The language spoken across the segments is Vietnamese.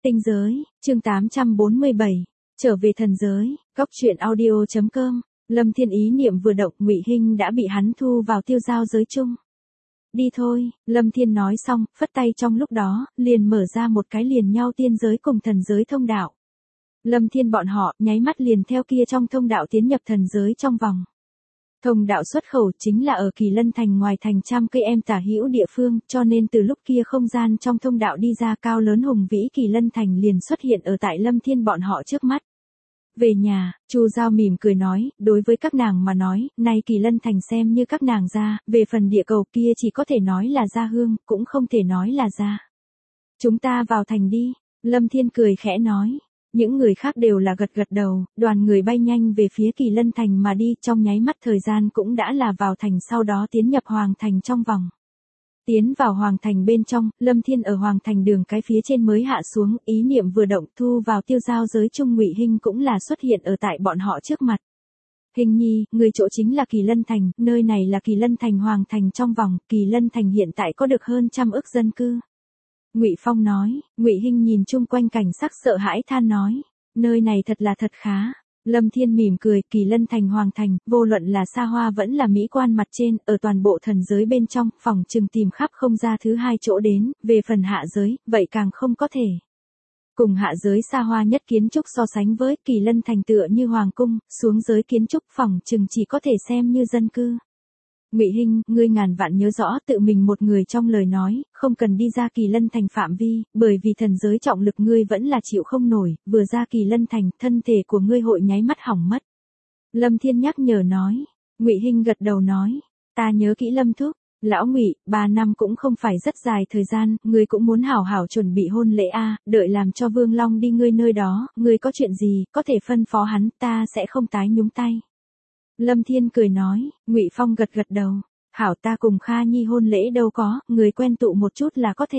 Tinh giới, chương 847, trở về thần giới, góc truyện audio.com. Lâm Thiên ý niệm vừa động, Ngụy Hinh đã bị hắn thu vào tiêu giao giới chung. Đi thôi, Lâm Thiên nói xong, phất tay trong lúc đó, liền mở ra một cái liền nhau tiên giới cùng thần giới thông đạo. Lâm Thiên bọn họ, nháy mắt liền theo kia trong thông đạo tiến nhập thần giới trong vòng. Thông đạo xuất khẩu chính là ở Kỳ Lân Thành ngoài thành 100 cây tả hữu địa phương, cho nên từ lúc kia không gian trong thông đạo đi ra cao lớn hùng vĩ Kỳ Lân Thành liền xuất hiện ở tại Lâm Thiên bọn họ trước mắt. Về nhà, Chu Giao mỉm cười nói, đối với các nàng mà nói, nay Kỳ Lân Thành xem như các nàng ra, về phần địa cầu kia chỉ có thể nói là gia hương, cũng không thể nói là gia. Chúng ta vào thành đi, Lâm Thiên cười khẽ nói. Những người khác đều là gật gật đầu, đoàn người bay nhanh về phía Kỳ Lân Thành mà đi, trong nháy mắt thời gian cũng đã là vào thành, sau đó tiến nhập Hoàng Thành trong vòng. Tiến vào Hoàng Thành bên trong, Lâm Thiên ở Hoàng Thành đường cái phía trên mới hạ xuống, ý niệm vừa động thu vào tiêu giao giới chung. Ngụy Hinh cũng là xuất hiện ở tại bọn họ trước mặt. Hình nhi, người chỗ chính là Kỳ Lân Thành, nơi này là Kỳ Lân Thành Hoàng Thành trong vòng, Kỳ Lân Thành hiện tại có được hơn 100 ức dân cư. Ngụy Phong nói. Ngụy Hinh nhìn chung quanh cảnh sắc sợ hãi than nói, nơi này thật là thật khá. Lâm Thiên mỉm cười, Kỳ Lân Thành Hoàng Thành, vô luận là xa hoa vẫn là mỹ quan mặt trên, ở toàn bộ thần giới bên trong, phòng chừng tìm khắp không ra thứ hai chỗ đến, về phần hạ giới, vậy càng không có thể. Cùng hạ giới xa hoa nhất kiến trúc so sánh với, Kỳ Lân Thành tựa như hoàng cung, xuống giới kiến trúc phòng chừng chỉ có thể xem như dân cư. Ngụy Hinh, ngươi ngàn vạn nhớ rõ tự mình một người trong lời nói, không cần đi ra Kỳ Lân Thành phạm vi, bởi vì thần giới trọng lực ngươi vẫn là chịu không nổi, vừa ra Kỳ Lân Thành, thân thể của ngươi hội nháy mắt hỏng mất. Lâm Thiên nhắc nhở nói. Ngụy Hinh gật đầu nói, ta nhớ kỹ Lâm thúc. Lão Ngụy, 3 năm cũng không phải rất dài thời gian, ngươi cũng muốn hảo hảo chuẩn bị hôn lễ a, đợi làm cho Vương Long đi ngươi nơi đó, ngươi có chuyện gì, có thể phân phó hắn, ta sẽ không tái nhúng tay. Lâm Thiên cười nói. Ngụy Phong gật gật đầu, hảo, ta cùng Kha Nhi hôn lễ đâu có, người quen tụ một chút là có thể.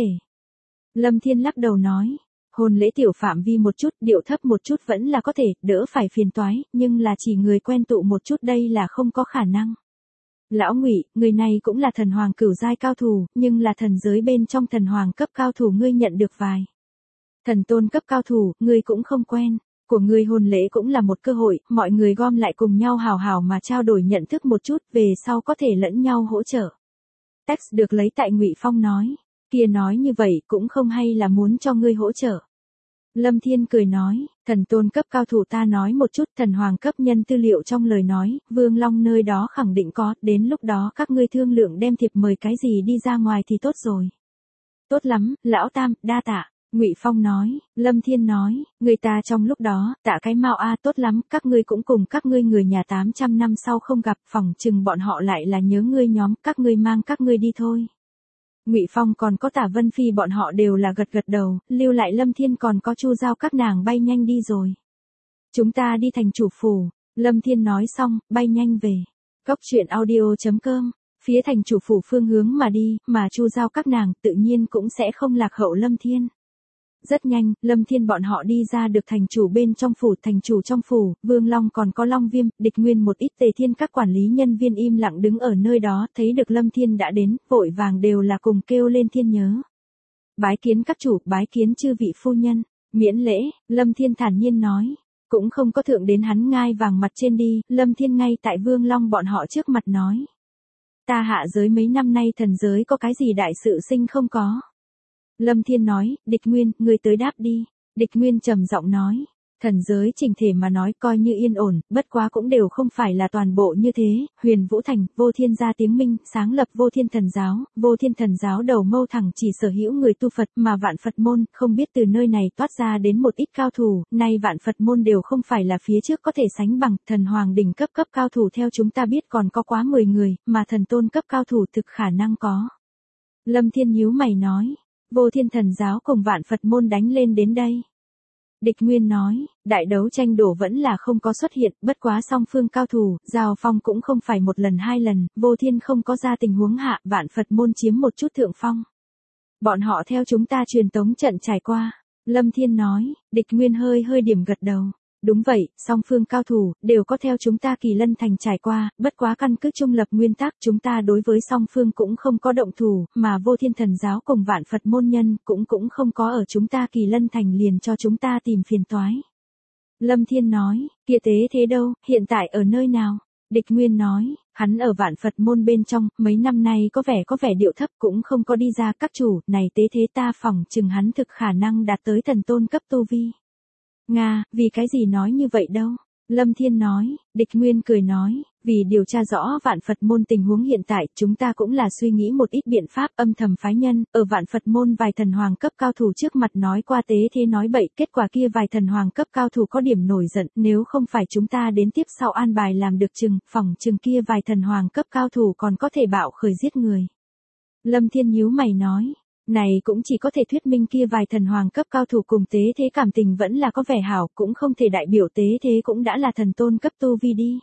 Lâm Thiên lắc đầu nói, hôn lễ tiểu phạm vi một chút, điệu thấp một chút vẫn là có thể, đỡ phải phiền toái, nhưng là chỉ người quen tụ một chút đây là không có khả năng. Lão Ngụy, người này cũng là thần hoàng cửu giai cao thủ, nhưng là thần giới bên trong thần hoàng cấp cao thủ ngươi nhận được vài. Thần tôn cấp cao thủ, ngươi cũng không quen. Của ngươi hôn lễ cũng là một cơ hội, mọi người gom lại cùng nhau hào hào mà trao đổi nhận thức một chút, về sau có thể lẫn nhau hỗ trợ. Text được lấy tại Ngụy Phong nói, kia nói như vậy cũng không hay là muốn cho ngươi hỗ trợ. Lâm Thiên cười nói, thần tôn cấp cao thủ ta nói một chút, thần hoàng cấp nhân tư liệu trong lời nói, Vương Long nơi đó khẳng định có, đến lúc đó các ngươi thương lượng đem thiệp mời cái gì đi ra ngoài thì tốt rồi. Tốt lắm, lão tam, đa tạ. Ngụy Phong nói. Lâm Thiên nói, người ta trong lúc đó, tạ cái mạo a, tốt lắm, các ngươi cũng cùng các ngươi người nhà 800 năm sau không gặp, phỏng chừng bọn họ lại là nhớ ngươi nhóm, các ngươi mang các ngươi đi thôi. Ngụy Phong còn có Tả Vân Phi bọn họ đều là gật gật đầu, lưu lại Lâm Thiên còn có Chu Giao các nàng bay nhanh đi rồi. Chúng ta đi thành chủ phủ. Lâm Thiên nói xong, bay nhanh về. Góc truyện audio.com. Phía thành chủ phủ phương hướng mà đi, mà Chu Giao các nàng tự nhiên cũng sẽ không lạc hậu Lâm Thiên. Rất nhanh, Lâm Thiên bọn họ đi ra được thành chủ bên trong phủ, thành chủ trong phủ, Vương Long còn có Long Viêm, Địch Nguyên một ít Tề Thiên các quản lý nhân viên im lặng đứng ở nơi đó, thấy được Lâm Thiên đã đến, vội vàng đều là cùng kêu lên Thiên nhớ. Bái kiến các chủ, bái kiến chư vị phu nhân, miễn lễ, Lâm Thiên thản nhiên nói, cũng không có thượng đến hắn ngai vàng mặt trên đi, Lâm Thiên ngay tại Vương Long bọn họ trước mặt nói. Ta hạ giới mấy năm nay thần giới có cái gì đại sự sinh không có. Lâm Thiên nói, Địch Nguyên, ngươi tới đáp đi. Địch Nguyên trầm giọng nói, thần giới chỉnh thể mà nói coi như yên ổn, bất quá cũng đều không phải là toàn bộ như thế. Huyền Vũ Thành, Vô Thiên gia tiếng minh, sáng lập Vô Thiên thần giáo đầu mâu thẳng chỉ sở hữu người tu Phật, mà Vạn Phật môn, không biết từ nơi này toát ra đến một ít cao thủ, nay Vạn Phật môn đều không phải là phía trước có thể sánh bằng, thần hoàng đỉnh cấp cao thủ theo chúng ta biết còn có quá 10 người, mà thần tôn cấp cao thủ thực khả năng có. Lâm Thiên nhíu mày nói, Vô Thiên thần giáo cùng Vạn Phật môn đánh lên đến đây. Địch Nguyên nói, đại đấu tranh đổ vẫn là không có xuất hiện, bất quá song phương cao thủ, giao phong cũng không phải một lần hai lần, Vô Thiên không có ra tình huống hạ, Vạn Phật môn chiếm một chút thượng phong. Bọn họ theo chúng ta truyền tống trận trải qua. Lâm Thiên nói. Địch Nguyên hơi điểm gật đầu. Đúng vậy, song phương cao thủ, đều có theo chúng ta Kỳ Lân Thành trải qua, bất quá căn cứ trung lập nguyên tắc chúng ta đối với song phương cũng không có động thủ, mà Vô Thiên Thần giáo cùng Vạn Phật môn nhân cũng không có ở chúng ta Kỳ Lân Thành liền cho chúng ta tìm phiền toái. Lâm Thiên nói, kia tế thế đâu, hiện tại ở nơi nào? Địch Nguyên nói, hắn ở Vạn Phật môn bên trong, mấy năm nay có vẻ điệu thấp cũng không có đi ra các chủ, này tế thế ta phỏng chừng hắn thực khả năng đạt tới thần tôn cấp tu vi. Nga, vì cái gì nói như vậy đâu? Lâm Thiên nói, Địch Nguyên cười nói, vì điều tra rõ Vạn Phật môn tình huống hiện tại, chúng ta cũng là suy nghĩ một ít biện pháp âm thầm phái nhân, ở Vạn Phật môn vài thần hoàng cấp cao thủ trước mặt nói qua tế thế nói bậy, kết quả kia vài thần hoàng cấp cao thủ có điểm nổi giận, nếu không phải chúng ta đến tiếp sau an bài làm được phỏng chừng kia vài thần hoàng cấp cao thủ còn có thể bạo khởi giết người. Lâm Thiên nhíu mày nói, này cũng chỉ có thể thuyết minh kia vài thần hoàng cấp cao thủ cùng tế thế cảm tình vẫn là có vẻ hảo, cũng không thể đại biểu tế thế cũng đã là thần tôn cấp tu vi đi.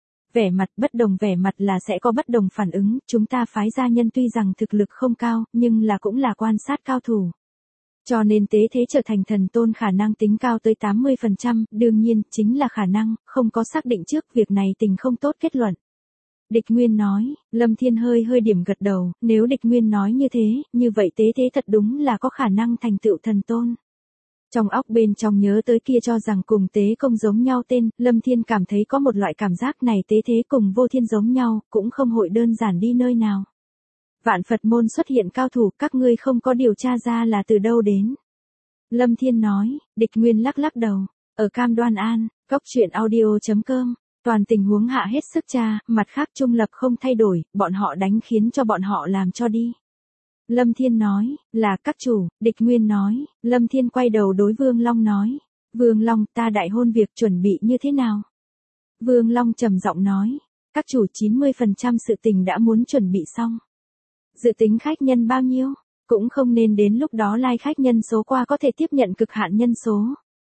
Vẻ mặt bất đồng vẻ mặt là sẽ có bất đồng phản ứng, chúng ta phái gia nhân tuy rằng thực lực không cao, nhưng là cũng là quan sát cao thủ. Cho nên tế thế trở thành thần tôn khả năng tính cao tới 80%, đương nhiên, chính là khả năng, không có xác định trước việc này tình không tốt kết luận. Địch Nguyên nói, Lâm Thiên hơi điểm gật đầu, nếu Địch Nguyên nói như thế, như vậy tế thế thật đúng là có khả năng thành tựu thần tôn. Trong óc bên trong nhớ tới kia cho rằng cùng tế công giống nhau tên, Lâm Thiên cảm thấy có một loại cảm giác này tế thế cùng Vô Thiên giống nhau, cũng không hội đơn giản đi nơi nào. Vạn Phật môn xuất hiện cao thủ, các ngươi không có điều tra ra là từ đâu đến. Lâm Thiên nói, Địch Nguyên lắc đầu, ở Cam Đoan An, goctruyện.audio.com. Toàn tình huống hạ hết sức tra, mặt khác trung lập không thay đổi, bọn họ đánh khiến cho bọn họ làm cho đi. Lâm Thiên nói, là các chủ, Địch Nguyên nói, Lâm Thiên quay đầu đối Vương Long nói, Vương Long ta đại hôn việc chuẩn bị như thế nào? Vương Long trầm giọng nói, các chủ 90% sự tình đã muốn chuẩn bị xong. Dự tính khách nhân bao nhiêu? Cũng không nên đến lúc đó lai khách nhân số qua có thể tiếp nhận cực hạn nhân số.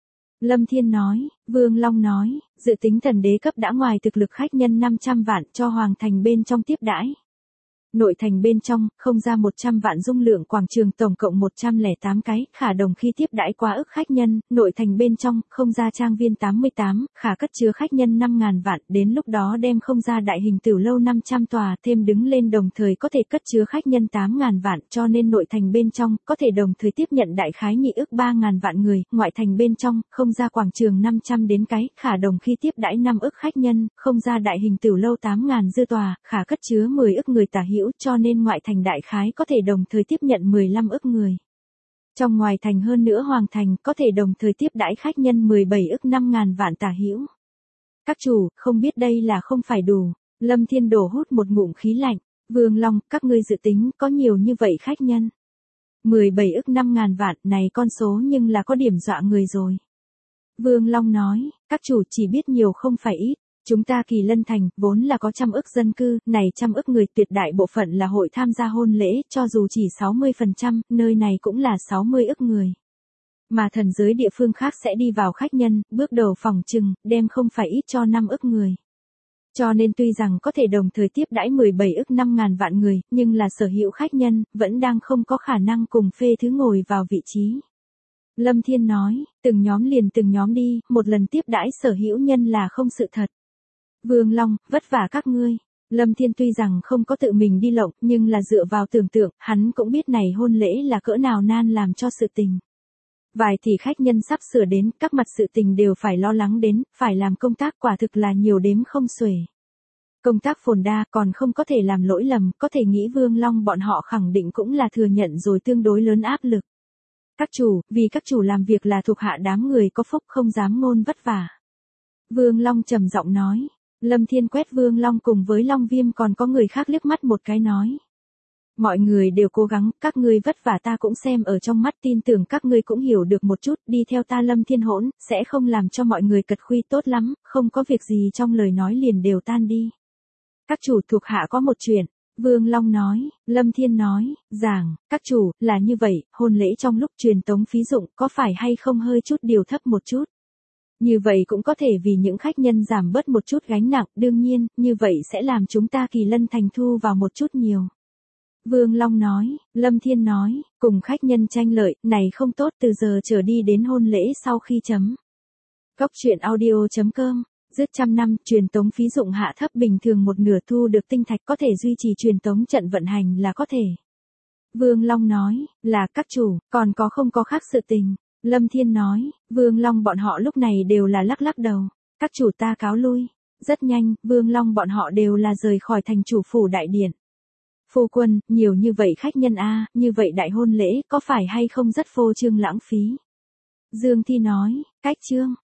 Lâm Thiên nói, Vương Long nói, dự tính thần đế cấp đã ngoài thực lực khách nhân 500 vạn cho Hoàng Thành bên trong tiếp đãi. Nội thành bên trong, không ra 100 vạn dung lượng quảng trường tổng cộng 108 cái, khả đồng khi tiếp đãi quá ức khách nhân, nội thành bên trong, không ra trang viên 88, khả cất chứa khách nhân 5.000 vạn, đến lúc đó đem không ra đại hình tiểu lâu 500 tòa, thêm đứng lên đồng thời có thể cất chứa khách nhân 8.000 vạn, cho nên nội thành bên trong, có thể đồng thời tiếp nhận đại khái nhị ức 3.000 vạn người, ngoại thành bên trong, không ra quảng trường 500 đến cái, khả đồng khi tiếp đãi 5 ức khách nhân, không ra đại hình tiểu lâu 8.000 dư tòa, khả cất chứa 10 ức người tả hữu, cho nên ngoại thành đại khái có thể đồng thời tiếp nhận 15 ức người. Trong ngoài thành hơn nữa Hoàng Thành có thể đồng thời tiếp đãi khách nhân 17 ức 5.000 vạn tả hữu. Các chủ, không biết đây là không phải đủ. Lâm Thiên đổ hút một ngụm khí lạnh. Vương Long, các ngươi dự tính có nhiều như vậy khách nhân. 17 ức 5.000 vạn này con số nhưng là có điểm dọa người rồi. Vương Long nói, các chủ chỉ biết nhiều không phải ít. Chúng ta Kỳ Lân Thành, vốn là có 100 ức dân cư, này 100 ức người tuyệt đại bộ phận là hội tham gia hôn lễ, cho dù chỉ 60%, nơi này cũng là 60 ức người. Mà thần giới địa phương khác sẽ đi vào khách nhân, bước đầu phòng trừng, đem không phải ít cho 5 ức người. Cho nên tuy rằng có thể đồng thời tiếp đãi 17 ức 5.000 vạn người, nhưng là sở hữu khách nhân, vẫn đang không có khả năng cùng phê thứ ngồi vào vị trí. Lâm Thiên nói, từng nhóm liền từng nhóm đi, một lần tiếp đãi sở hữu nhân là không sự thật. Vương Long, vất vả các ngươi. Lâm Thiên tuy rằng không có tự mình đi lộng, nhưng là dựa vào tưởng tượng, hắn cũng biết này hôn lễ là cỡ nào nan làm cho sự tình. Vài tỷ khách nhân sắp sửa đến, các mặt sự tình đều phải lo lắng đến, phải làm công tác quả thực là nhiều đếm không xuể. Công tác phồn đa còn không có thể làm lỗi lầm, có thể nghĩ Vương Long bọn họ khẳng định cũng là thừa nhận rồi tương đối lớn áp lực. Các chủ, vì các chủ làm việc là thuộc hạ đám người có phúc không dám ngôn vất vả. Vương Long trầm giọng nói. Lâm Thiên quét Vương Long cùng với Long Viêm còn có người khác liếc mắt một cái nói. Mọi người đều cố gắng, các ngươi vất vả ta cũng xem ở trong mắt, tin tưởng các ngươi cũng hiểu được một chút, đi theo ta Lâm Thiên hỗn, sẽ không làm cho mọi người cật khuy tốt lắm, không có việc gì trong lời nói liền đều tan đi. Các chủ thuộc hạ có một chuyện. Vương Long nói, Lâm Thiên nói, giảng, các chủ, là như vậy, hôn lễ trong lúc truyền tống phí dụng có phải hay không hơi chút điều thấp một chút. Như vậy cũng có thể vì những khách nhân giảm bớt một chút gánh nặng, đương nhiên, như vậy sẽ làm chúng ta Kỳ Lân Thành thu vào một chút nhiều. Vương Long nói, Lâm Thiên nói, cùng khách nhân tranh lợi, này không tốt từ giờ trở đi đến hôn lễ sau khi chấm. Cốc truyện audio.com. Dứt trăm năm, truyền tống phí dụng hạ thấp bình thường một nửa, thu được tinh thạch có thể duy trì truyền tống trận vận hành là có thể. Vương Long nói, là các chủ, còn có không có khác sự tình. Lâm Thiên nói, Vương Long bọn họ lúc này đều là lắc lắc đầu. Các chủ ta cáo lui. Rất nhanh, Vương Long bọn họ đều là rời khỏi thành chủ phủ đại điện. Phu quân, nhiều như vậy khách nhân a, như vậy đại hôn lễ, có phải hay không rất phô trương lãng phí? Dương Thi nói, cách trương,